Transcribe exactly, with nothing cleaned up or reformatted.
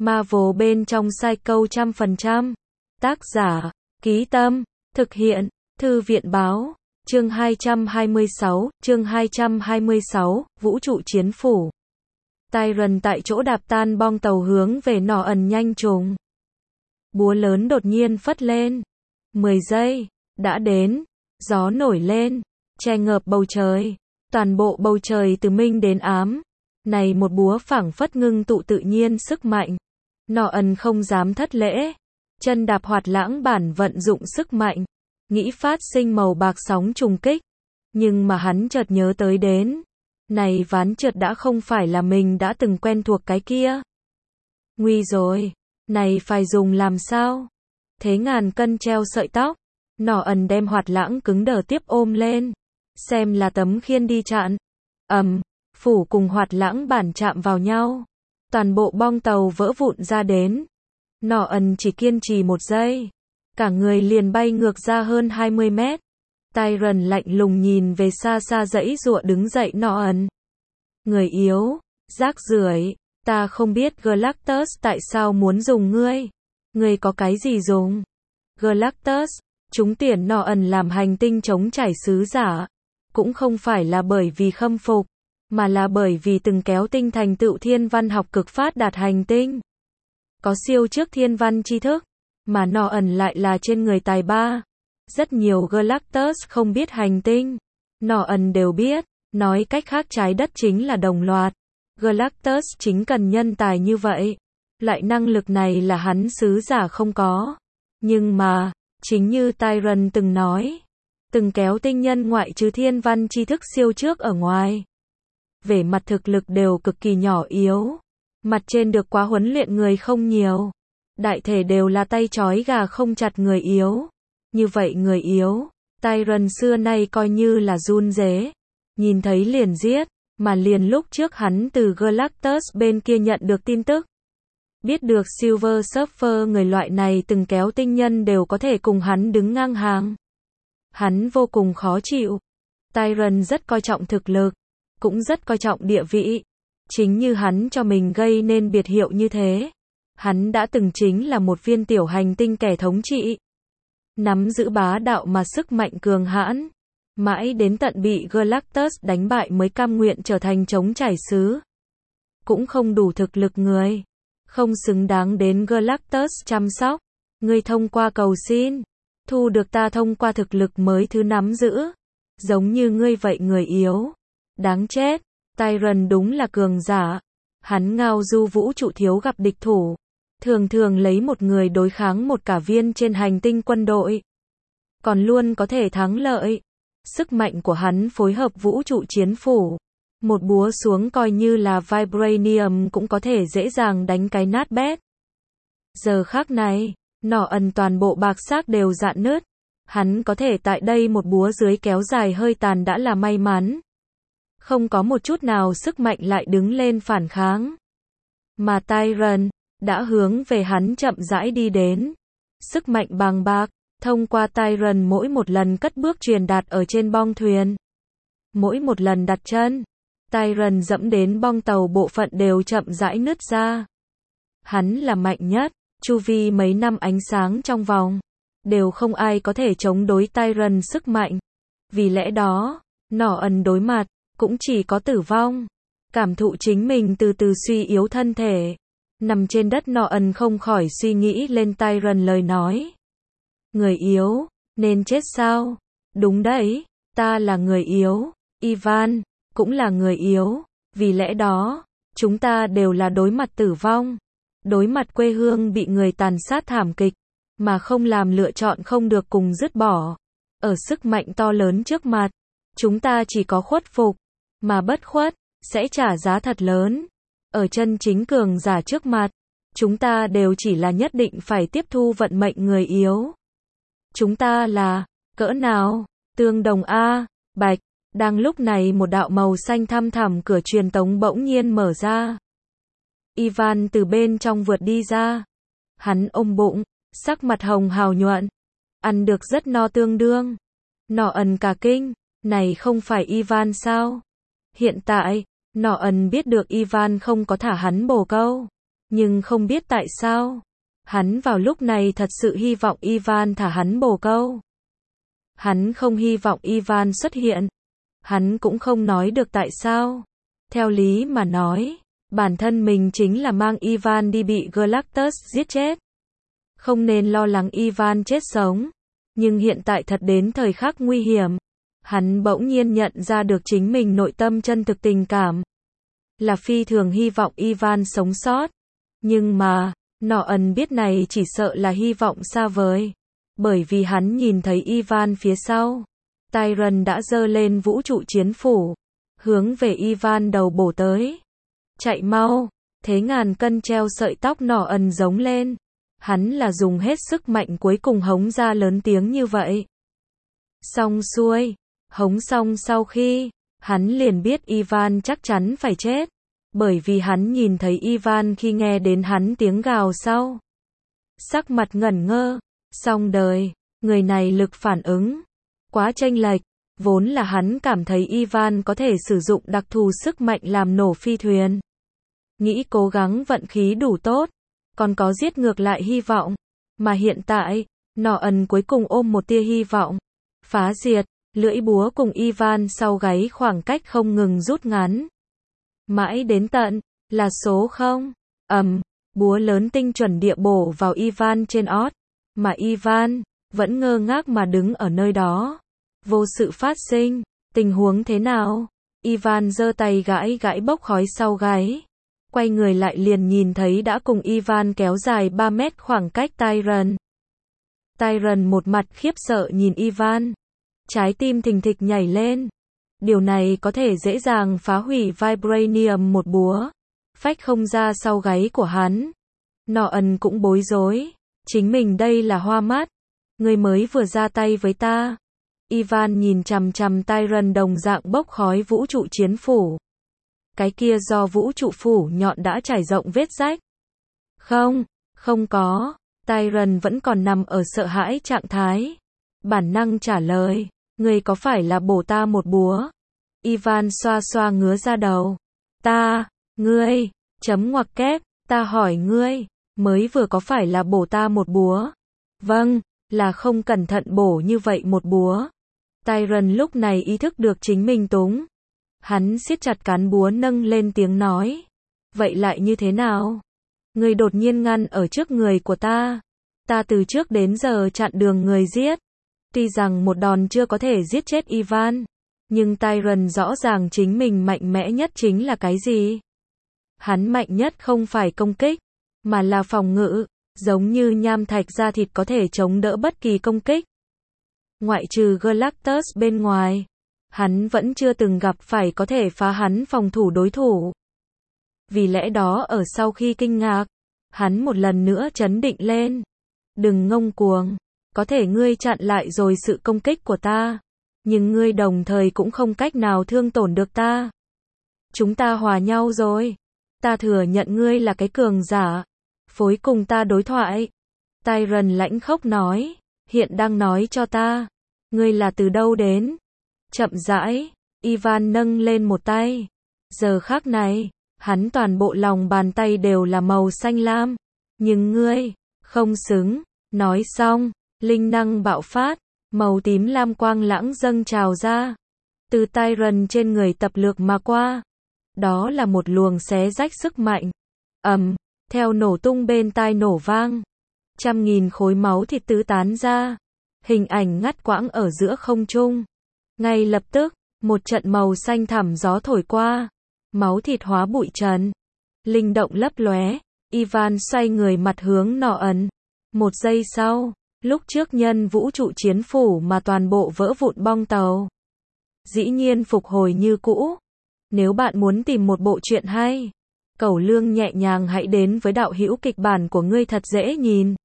Marvel bên trong Psycho trăm phần trăm. Tác giả, Ký Tâm, thực hiện, Thư viện Báo. Chương hai trăm hai mươi sáu, chương hai trăm hai mươi sáu, Vũ trụ chiến phủ. Tyrion tại chỗ đạp tan bong tàu hướng về nỏ ẩn nhanh trùng. Búa lớn đột nhiên phất lên. mười giây, đã đến. Gió nổi lên, che ngợp bầu trời. Toàn bộ bầu trời từ minh đến ám. Này một búa phảng phất ngưng tụ tự nhiên sức mạnh. Nỏ ẩn không dám thất lễ. Chân đạp hoạt lãng bản vận dụng sức mạnh. Nghĩ phát sinh màu bạc sóng trùng kích. Nhưng mà hắn chợt nhớ tới đến. Này ván trượt đã không phải là mình đã từng quen thuộc cái kia. Nguy rồi. Này phải dùng làm sao? Thế ngàn cân treo sợi tóc. Nỏ ẩn đem hoạt lãng cứng đờ tiếp ôm lên. Xem là tấm khiên đi chặn. Ầm, phủ cùng hoạt lãng bản chạm vào nhau. Toàn bộ bong tàu vỡ vụn ra đến. Nỏ ẩn chỉ kiên trì một giây. Cả người liền bay ngược ra hơn hai mươi mét. Tyrion lạnh lùng nhìn về xa xa dãy giụa đứng dậy nỏ ẩn. Người yếu, rác rưởi, ta không biết Galactus tại sao muốn dùng ngươi. Ngươi có cái gì dùng? Galactus, chúng tuyển nỏ ẩn làm hành tinh chống trải sứ giả. Cũng không phải là bởi vì khâm phục, mà là bởi vì từng kéo tinh thành tựu thiên văn học cực phát đạt hành tinh. Có siêu trước thiên văn tri thức, mà nỏ ẩn lại là trên người tài ba. Rất nhiều Galactus không biết hành tinh. Nỏ ẩn đều biết, nói cách khác trái đất chính là đồng loạt. Galactus chính cần nhân tài như vậy. Loại năng lực này là hắn sứ giả không có. Nhưng mà, chính như Tyrion từng nói, từng kéo tinh nhân ngoại trừ thiên văn tri thức siêu trước ở ngoài. Về mặt thực lực đều cực kỳ nhỏ yếu. Mặt trên được quá huấn luyện người không nhiều. Đại thể đều là tay trói gà không chặt người yếu. Như vậy người yếu, Tyrion xưa nay coi như là run rế. Nhìn thấy liền giết, mà liền lúc trước hắn từ Galactus bên kia nhận được tin tức. Biết được Silver Surfer người loại này từng kéo tinh nhân đều có thể cùng hắn đứng ngang hàng. Hắn vô cùng khó chịu. Tyrion rất coi trọng thực lực, cũng rất coi trọng địa vị. Chính như hắn cho mình gây nên biệt hiệu như thế. Hắn đã từng chính là một viên tiểu hành tinh kẻ thống trị. Nắm giữ bá đạo mà sức mạnh cường hãn. Mãi đến tận bị Galactus đánh bại mới cam nguyện trở thành chống trải sứ. Cũng không đủ thực lực người. Không xứng đáng đến Galactus chăm sóc. Ngươi thông qua cầu xin. Thu được ta thông qua thực lực mới thứ nắm giữ. Giống như ngươi vậy người yếu. Đáng chết. Tyrion đúng là cường giả. Hắn ngao du vũ trụ thiếu gặp địch thủ. Thường thường lấy một người đối kháng một cả viên trên hành tinh quân đội. Còn luôn có thể thắng lợi. Sức mạnh của hắn phối hợp vũ trụ chiến phủ. Một búa xuống coi như là Vibranium cũng có thể dễ dàng đánh cái nát bét. Giờ khác này, nỏ ẩn toàn bộ bạc xác đều rạn nứt. Hắn có thể tại đây một búa dưới kéo dài hơi tàn đã là may mắn. Không có một chút nào sức mạnh lại đứng lên phản kháng. Mà Tyrion đã hướng về hắn chậm rãi đi đến. Sức mạnh bàng bạc, thông qua Tyrion mỗi một lần cất bước truyền đạt ở trên bong thuyền. Mỗi một lần đặt chân, Tyrion dẫm đến bong tàu bộ phận đều chậm rãi nứt ra. Hắn là mạnh nhất, chu vi mấy năm ánh sáng trong vòng. Đều không ai có thể chống đối Tyrion sức mạnh. Vì lẽ đó, nỏ ẩn đối mặt, cũng chỉ có tử vong. Cảm thụ chính mình từ từ suy yếu thân thể. Nằm trên đất nỏ ẩn không khỏi suy nghĩ lên Tyrion lời nói. Người yếu, nên chết sao? Đúng đấy, ta là người yếu. Ivan, cũng là người yếu. Vì lẽ đó, chúng ta đều là đối mặt tử vong. Đối mặt quê hương bị người tàn sát thảm kịch. Mà không làm lựa chọn không được cùng dứt bỏ. Ở sức mạnh to lớn trước mặt, chúng ta chỉ có khuất phục. Mà bất khuất, sẽ trả giá thật lớn. Ở chân chính cường giả trước mặt, chúng ta đều chỉ là nhất định phải tiếp thu vận mệnh người yếu. Chúng ta là, cỡ nào, tương đồng A, bạch. Đang lúc này một đạo màu xanh thăm thẳm cửa truyền tống bỗng nhiên mở ra. Ivan từ bên trong vượt đi ra. Hắn ôm bụng, sắc mặt hồng hào nhuận. Ăn được rất no tương đương. Nỏ ẩn cả kinh, này không phải Ivan sao? Hiện tại, nỏ ẩn biết được Ivan không có thả hắn bồ câu. Nhưng không biết tại sao, hắn vào lúc này thật sự hy vọng Ivan thả hắn bồ câu. Hắn không hy vọng Ivan xuất hiện. Hắn cũng không nói được tại sao. Theo lý mà nói, bản thân mình chính là mang Ivan đi bị Galactus giết chết. Không nên lo lắng Ivan chết sống. Nhưng hiện tại thật đến thời khắc nguy hiểm. Hắn bỗng nhiên nhận ra được chính mình nội tâm chân thực tình cảm. Là phi thường hy vọng Ivan sống sót. Nhưng mà, Norton biết này chỉ sợ là hy vọng xa vời. Bởi vì hắn nhìn thấy Ivan phía sau. Tyron đã giơ lên vũ trụ chiến phủ. Hướng về Ivan đầu bổ tới. Chạy mau, thế ngàn cân treo sợi tóc Norton giống lên. Hắn là dùng hết sức mạnh cuối cùng hống ra lớn tiếng như vậy. Xong xuôi, hống xong sau khi, hắn liền biết Ivan chắc chắn phải chết. Bởi vì hắn nhìn thấy Ivan khi nghe đến hắn tiếng gào sau. Sắc mặt ngẩn ngơ, xong đời, người này lực phản ứng quá chênh lệch, vốn là hắn cảm thấy Ivan có thể sử dụng đặc thù sức mạnh làm nổ phi thuyền. Nghĩ cố gắng vận khí đủ tốt, còn có giết ngược lại hy vọng, mà hiện tại, Norton cuối cùng ôm một tia hy vọng, phá diệt, lưỡi búa cùng Ivan sau gáy khoảng cách không ngừng rút ngắn. Mãi đến tận, là số không, ầm, búa lớn tinh chuẩn địa bổ vào Ivan trên ót, mà Ivan vẫn ngơ ngác mà đứng ở nơi đó. Vô sự phát sinh, tình huống thế nào? Ivan giơ tay gãi gãi bốc khói sau gáy. Quay người lại liền nhìn thấy đã cùng Ivan kéo dài ba mét khoảng cách Tyron. Tyron một mặt khiếp sợ nhìn Ivan. Trái tim thình thịch nhảy lên. Điều này có thể dễ dàng phá hủy Vibranium một búa. Phách không ra sau gáy của hắn. Norton cũng bối rối. Chính mình đây là hoa mắt. Người mới vừa ra tay với ta. Ivan nhìn chằm chằm Tyron đồng dạng bốc khói vũ trụ chiến phủ. Cái kia do vũ trụ phủ nhọn đã trải rộng vết rách. Không, không có. Tyron vẫn còn nằm ở sợ hãi trạng thái. Bản năng trả lời. Ngươi có phải là bổ ta một búa? Ivan xoa xoa ngứa ra đầu. Ta, ngươi, chấm ngoặc kép, ta hỏi ngươi, mới vừa có phải là bổ ta một búa? Vâng, là không cẩn thận bổ như vậy một búa. Tyron lúc này ý thức được chính mình túng. Hắn siết chặt cán búa nâng lên tiếng nói. Vậy lại như thế nào? Ngươi đột nhiên ngăn ở trước người của ta. Ta từ trước đến giờ chặn đường người giết. Tuy rằng một đòn chưa có thể giết chết Ivan. Nhưng Tyron rõ ràng chính mình mạnh mẽ nhất chính là cái gì? Hắn mạnh nhất không phải công kích, mà là phòng ngự. Giống như nham thạch da thịt có thể chống đỡ bất kỳ công kích. Ngoại trừ Galactus bên ngoài. Hắn vẫn chưa từng gặp phải có thể phá hắn phòng thủ đối thủ. Vì lẽ đó ở sau khi kinh ngạc, hắn một lần nữa trấn định lên. Đừng ngông cuồng, có thể ngươi chặn lại rồi sự công kích của ta, nhưng ngươi đồng thời cũng không cách nào thương tổn được ta. Chúng ta hòa nhau rồi. Ta thừa nhận ngươi là cái cường giả. Phối cùng ta đối thoại. Tyron lãnh khốc nói, hiện đang nói cho ta, ngươi là từ đâu đến? Chậm rãi, Ivan nâng lên một tay. Giờ khắc này, hắn toàn bộ lòng bàn tay đều là màu xanh lam. Nhưng ngươi, không xứng. Nói xong, linh năng bạo phát, màu tím lam quang lãng dâng trào ra. Từ Tyron trên người tập lược mà qua. Đó là một luồng xé rách sức mạnh. Ầm, theo nổ tung bên tai nổ vang. Trăm nghìn khối máu thịt tứ tán ra. Hình ảnh ngắt quãng ở giữa không trung. Ngay lập tức, một trận màu xanh thẳm gió thổi qua. Máu thịt hóa bụi trần. Linh động lấp lóe. Ivan xoay người mặt hướng Norton. Một giây sau, lúc trước nhân vũ trụ chiến phủ mà toàn bộ vỡ vụn bong tàu. Dĩ nhiên phục hồi như cũ. Nếu bạn muốn tìm một bộ truyện hay, Cẩu Lương nhẹ nhàng hãy đến với đạo hữu kịch bản của ngươi thật dễ nhìn.